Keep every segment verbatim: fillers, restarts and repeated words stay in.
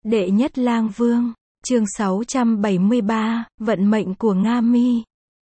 Đệ nhất lang vương, chương sáu trăm bảy mươi ba, vận mệnh của Nga Mi.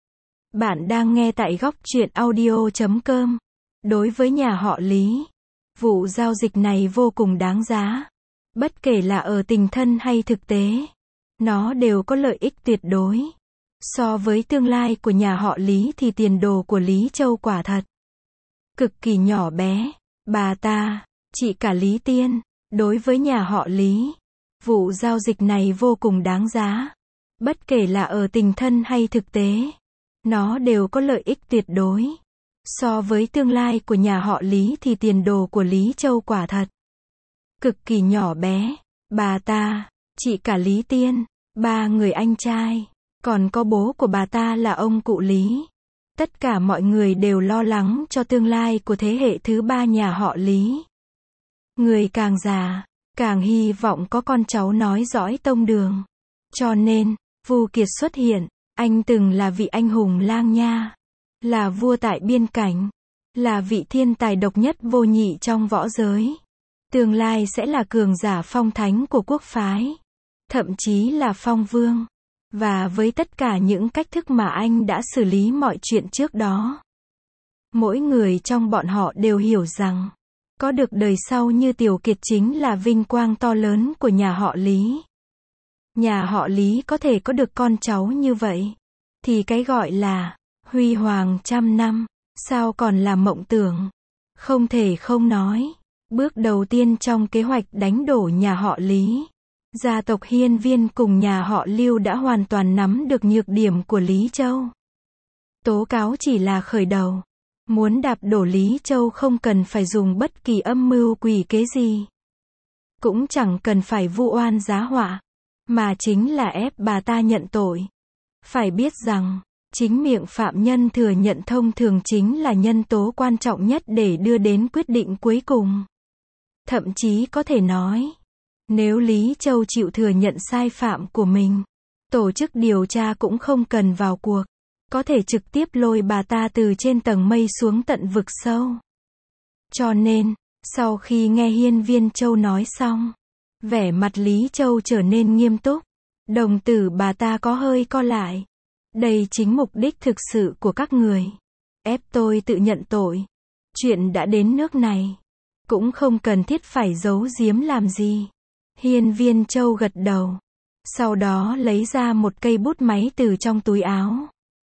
Bạn đang nghe tại góc truyện audio chấm com. Đối với nhà họ Lý, vụ giao dịch này vô cùng đáng giá. Bất kể là ở tình thân hay thực tế, nó đều có lợi ích tuyệt đối. So với tương lai của nhà họ Lý thì tiền đồ của Lý Châu quả thật cực kỳ nhỏ bé. Bà ta, chị cả Lý Tiên, đối với nhà họ Lý, vụ giao dịch này vô cùng đáng giá. Bất kể là ở tình thân hay thực tế, nó đều có lợi ích tuyệt đối. So với tương lai của nhà họ Lý thì tiền đồ của Lý Châu quả thật cực kỳ nhỏ bé. Bà ta, chị cả Lý Tiên, ba người anh trai, còn có bố của bà ta là ông cụ Lý. Tất cả mọi người đều lo lắng cho tương lai của thế hệ thứ ba nhà họ Lý. Người càng già, càng hy vọng có con cháu nói dõi tông đường. Cho nên, Vu Kiệt xuất hiện. Anh từng là vị anh hùng lang nha, là vua tại biên cảnh, là vị thiên tài độc nhất vô nhị trong võ giới. Tương lai sẽ là cường giả phong thánh của quốc phái, thậm chí là phong vương. Và với tất cả những cách thức mà anh đã xử lý mọi chuyện trước đó, mỗi người trong bọn họ đều hiểu rằng, có được đời sau như Tiểu Kiệt chính là vinh quang to lớn của nhà họ Lý. Nhà họ Lý có thể có được con cháu như vậy, thì cái gọi là huy hoàng trăm năm, sao còn là mộng tưởng. Không thể không nói, bước đầu tiên trong kế hoạch đánh đổ nhà họ Lý, gia tộc Hiên Viên cùng nhà họ Lưu đã hoàn toàn nắm được nhược điểm của Lý Châu. Tố cáo chỉ là khởi đầu. Muốn đạp đổ Lý Châu không cần phải dùng bất kỳ âm mưu quỷ kế gì, cũng chẳng cần phải vu oan giá họa, mà chính là ép bà ta nhận tội. Phải biết rằng, chính miệng phạm nhân thừa nhận thông thường chính là nhân tố quan trọng nhất để đưa đến quyết định cuối cùng. Thậm chí có thể nói, nếu Lý Châu chịu thừa nhận sai phạm của mình, tổ chức điều tra cũng không cần vào cuộc, có thể trực tiếp lôi bà ta từ trên tầng mây xuống tận vực sâu. Cho nên, sau khi nghe Hiên Viên Châu nói xong, vẻ mặt Lý Châu trở nên nghiêm túc, đồng tử bà ta có hơi co lại. Đây chính mục đích thực sự của các người, ép tôi tự nhận tội. Chuyện đã đến nước này, cũng không cần thiết phải giấu giếm làm gì. Hiên Viên Châu gật đầu, sau đó lấy ra một cây bút máy từ trong túi áo.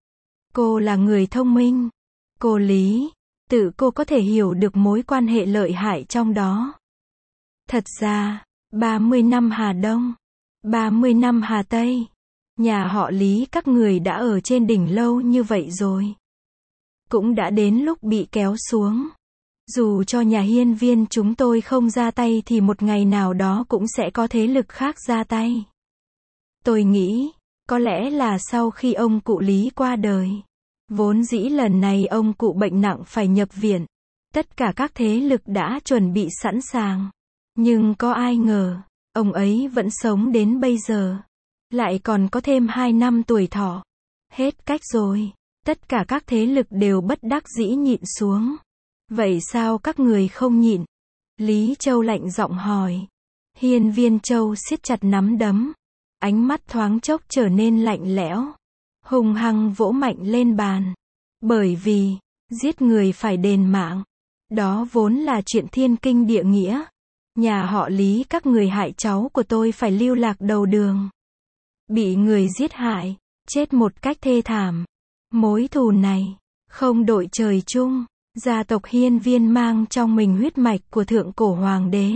Cô là người thông minh. Cô Lý, tự cô có thể hiểu được mối quan hệ lợi hại trong đó. Thật ra, ba mươi năm Hà Đông, ba mươi năm Hà Tây, nhà họ Lý các người đã ở trên đỉnh lâu như vậy rồi. Cũng đã đến lúc bị kéo xuống. Dù cho nhà Hiên Viên chúng tôi không ra tay thì một ngày nào đó cũng sẽ có thế lực khác ra tay. Tôi nghĩ, có lẽ là sau khi ông cụ Lý qua đời, vốn dĩ lần này ông cụ bệnh nặng phải nhập viện, tất cả các thế lực đã chuẩn bị sẵn sàng. Nhưng có ai ngờ, ông ấy vẫn sống đến bây giờ, lại còn có thêm hai năm tuổi thọ. Hết cách rồi, tất cả các thế lực đều bất đắc dĩ nhịn xuống. Vậy sao các người không nhịn? Lý Châu lạnh giọng hỏi. Hiên Viên Châu siết chặt nắm đấm, ánh mắt thoáng chốc trở nên lạnh lẽo, hung hăng vỗ mạnh lên bàn. Bởi vì, giết người phải đền mạng. Đó vốn là chuyện thiên kinh địa nghĩa. Nhà họ Lý các người hại cháu của tôi phải lưu lạc đầu đường, bị người giết hại, chết một cách thê thảm. Mối thù này, không đội trời chung. Gia tộc Hiên Viên mang trong mình huyết mạch của thượng cổ hoàng đế,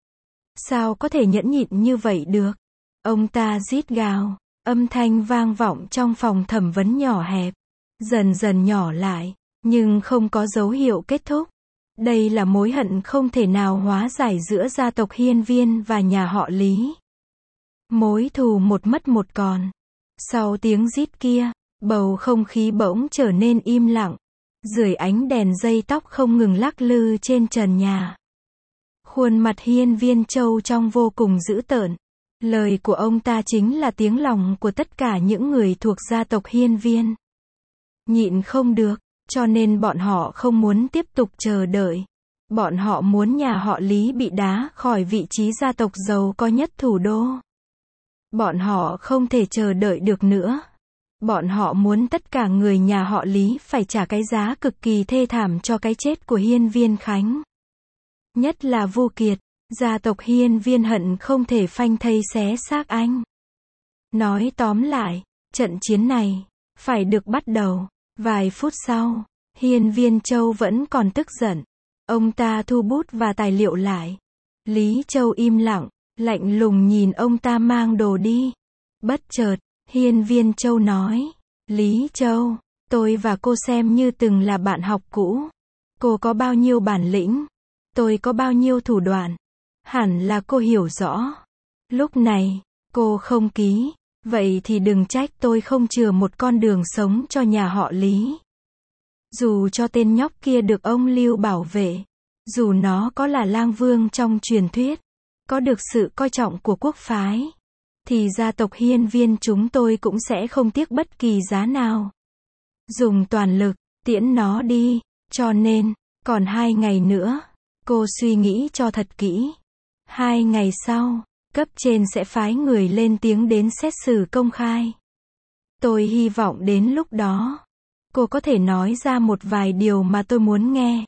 sao có thể nhẫn nhịn như vậy được? Ông ta rít gào, âm thanh vang vọng trong phòng thẩm vấn nhỏ hẹp, dần dần nhỏ lại, nhưng không có dấu hiệu kết thúc. Đây là mối hận không thể nào hóa giải giữa gia tộc Hiên Viên và nhà họ Lý. Mối thù một mất một còn. Sau tiếng rít kia, bầu không khí bỗng trở nên im lặng. Dưới ánh đèn dây tóc không ngừng lắc lư trên trần nhà. Khuôn mặt Hiên Viên Châu trong vô cùng dữ tợn. Lời của ông ta chính là tiếng lòng của tất cả những người thuộc gia tộc Hiên Viên. Nhịn không được, cho nên bọn họ không muốn tiếp tục chờ đợi. Bọn họ muốn nhà họ Lý bị đá khỏi vị trí gia tộc giàu có nhất thủ đô. Bọn họ không thể chờ đợi được nữa. Bọn họ muốn tất cả người nhà họ Lý phải trả cái giá cực kỳ thê thảm cho cái chết của Hiên Viên Khánh. Nhất là Vu Kiệt, gia tộc Hiên Viên hận không thể phanh thây xé xác anh. Nói tóm lại, trận chiến này phải được bắt đầu. Vài phút sau, Hiên Viên Châu vẫn còn tức giận. Ông ta thu bút và tài liệu lại. Lý Châu im lặng, lạnh lùng nhìn ông ta mang đồ đi. Bất chợt, Hiên Viên Châu nói, Lý Châu, tôi và cô xem như từng là bạn học cũ. Cô có bao nhiêu bản lĩnh, tôi có bao nhiêu thủ đoạn, hẳn là cô hiểu rõ. Lúc này, cô không ký, vậy thì đừng trách tôi không chừa một con đường sống cho nhà họ Lý. Dù cho tên nhóc kia được ông Lưu bảo vệ, dù nó có là lang vương trong truyền thuyết, có được sự coi trọng của quốc phái, thì gia tộc Hiên Viên chúng tôi cũng sẽ không tiếc bất kỳ giá nào. Dùng toàn lực, tiễn nó đi, cho nên, còn hai ngày nữa, cô suy nghĩ cho thật kỹ. Hai ngày sau, cấp trên sẽ phái người lên tiếng đến xét xử công khai. Tôi hy vọng đến lúc đó, cô có thể nói ra một vài điều mà tôi muốn nghe.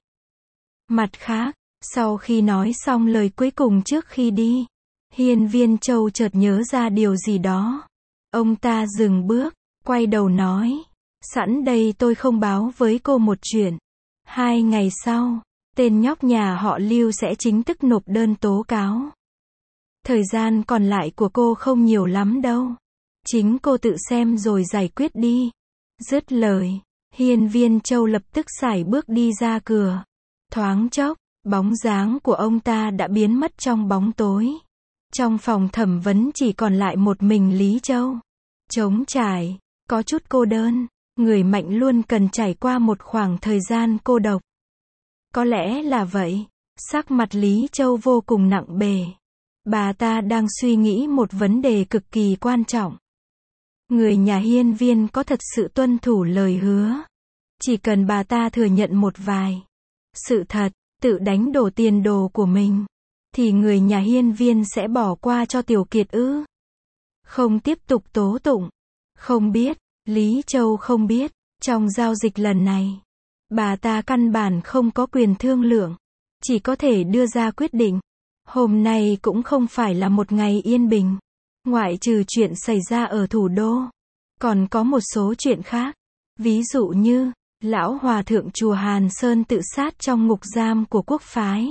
Mặt khác, sau khi nói xong lời cuối cùng trước khi đi, Hiên Viên Châu chợt nhớ ra điều gì đó. Ông ta dừng bước, quay đầu nói, sẵn đây tôi không báo với cô một chuyện. Hai ngày sau, tên nhóc nhà họ Lưu sẽ chính thức nộp đơn tố cáo. Thời gian còn lại của cô không nhiều lắm đâu. Chính cô tự xem rồi giải quyết đi. Dứt lời, Hiên Viên Châu lập tức sải bước đi ra cửa. Thoáng chốc, bóng dáng của ông ta đã biến mất trong bóng tối. Trong phòng thẩm vấn chỉ còn lại một mình Lý Châu. Trống trải, có chút cô đơn, người mạnh luôn cần trải qua một khoảng thời gian cô độc. Có lẽ là vậy, sắc mặt Lý Châu vô cùng nặng bề. Bà ta đang suy nghĩ một vấn đề cực kỳ quan trọng. Người nhà Hiên Viên có thật sự tuân thủ lời hứa. Chỉ cần bà ta thừa nhận một vài sự thật, tự đánh đổ tiền đồ của mình, thì người nhà Hiên Viên sẽ bỏ qua cho Tiểu Kiệt ư? Không tiếp tục tố tụng. Không biết, Lý Châu không biết, trong giao dịch lần này, bà ta căn bản không có quyền thương lượng, chỉ có thể đưa ra quyết định. Hôm nay cũng không phải là một ngày yên bình. Ngoại trừ chuyện xảy ra ở thủ đô, còn có một số chuyện khác. Ví dụ như, lão hòa thượng chùa Hàn Sơn tự sát trong ngục giam của quốc phái.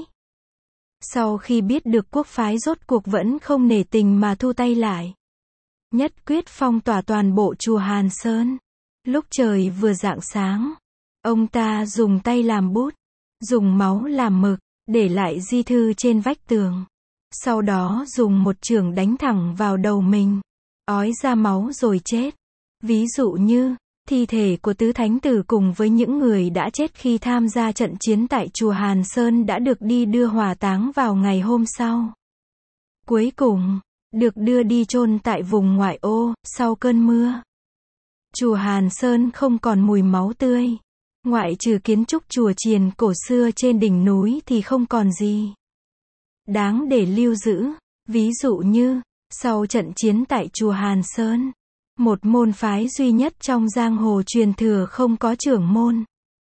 Sau khi biết được quốc phái rốt cuộc vẫn không nể tình mà thu tay lại, nhất quyết phong tỏa toàn bộ chùa Hàn Sơn. Lúc trời vừa rạng sáng, ông ta dùng tay làm bút, dùng máu làm mực, để lại di thư trên vách tường. Sau đó dùng một chưởng đánh thẳng vào đầu mình, ói ra máu rồi chết. Ví dụ như, thi thể của tứ thánh tử cùng với những người đã chết khi tham gia trận chiến tại chùa Hàn Sơn đã được đi đưa hỏa táng vào ngày hôm sau. Cuối cùng, được đưa đi chôn tại vùng ngoại ô, sau cơn mưa. Chùa Hàn Sơn không còn mùi máu tươi. Ngoại trừ kiến trúc chùa chiền cổ xưa trên đỉnh núi thì không còn gì đáng để lưu giữ. Ví dụ như, sau trận chiến tại chùa Hàn Sơn, một môn phái duy nhất trong giang hồ truyền thừa không có trưởng môn.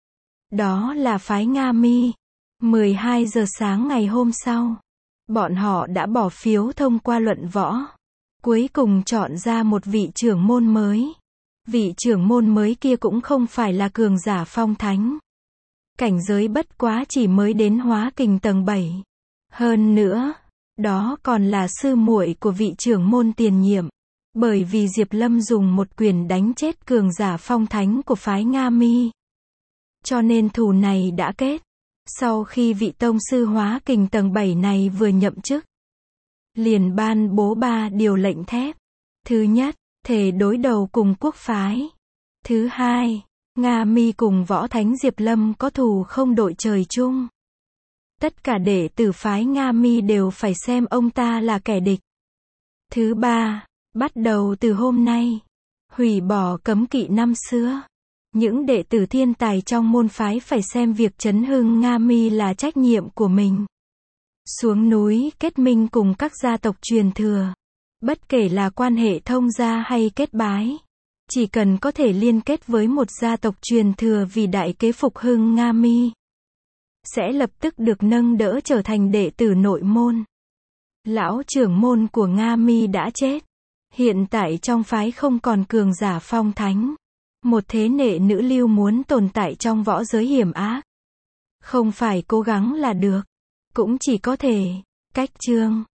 Đó là phái Nga Mi. mười hai giờ sáng ngày hôm sau, bọn họ đã bỏ phiếu thông qua luận võ. Cuối cùng chọn ra một vị trưởng môn mới. Vị trưởng môn mới kia cũng không phải là cường giả phong thánh. Cảnh giới bất quá chỉ mới đến hóa kình tầng bảy. Hơn nữa, đó còn là sư muội của vị trưởng môn tiền nhiệm. Bởi vì Diệp Lâm dùng một quyền đánh chết cường giả phong thánh của phái Nga Mi. Cho nên thù này đã kết. Sau khi vị tông sư hóa kình tầng bảy này vừa nhậm chức, liền ban bố ba điều lệnh thép. Thứ nhất, thề đối đầu cùng quốc phái. Thứ hai, Nga Mi cùng võ thánh Diệp Lâm có thù không đội trời chung. Tất cả đệ tử phái Nga Mi đều phải xem ông ta là kẻ địch. Thứ ba, bắt đầu từ hôm nay, hủy bỏ cấm kỵ năm xưa. Những đệ tử thiên tài trong môn phái phải xem việc chấn hưng Nga Mi là trách nhiệm của mình. Xuống núi kết minh cùng các gia tộc truyền thừa. Bất kể là quan hệ thông gia hay kết bái. Chỉ cần có thể liên kết với một gia tộc truyền thừa vì đại kế phục hưng Nga Mi, sẽ lập tức được nâng đỡ trở thành đệ tử nội môn. Lão trưởng môn của Nga Mi đã chết. Hiện tại trong phái không còn cường giả phong thánh. Một thế hệ nữ lưu muốn tồn tại trong võ giới hiểm ác. Không phải cố gắng là được. Cũng chỉ có thể cách chương.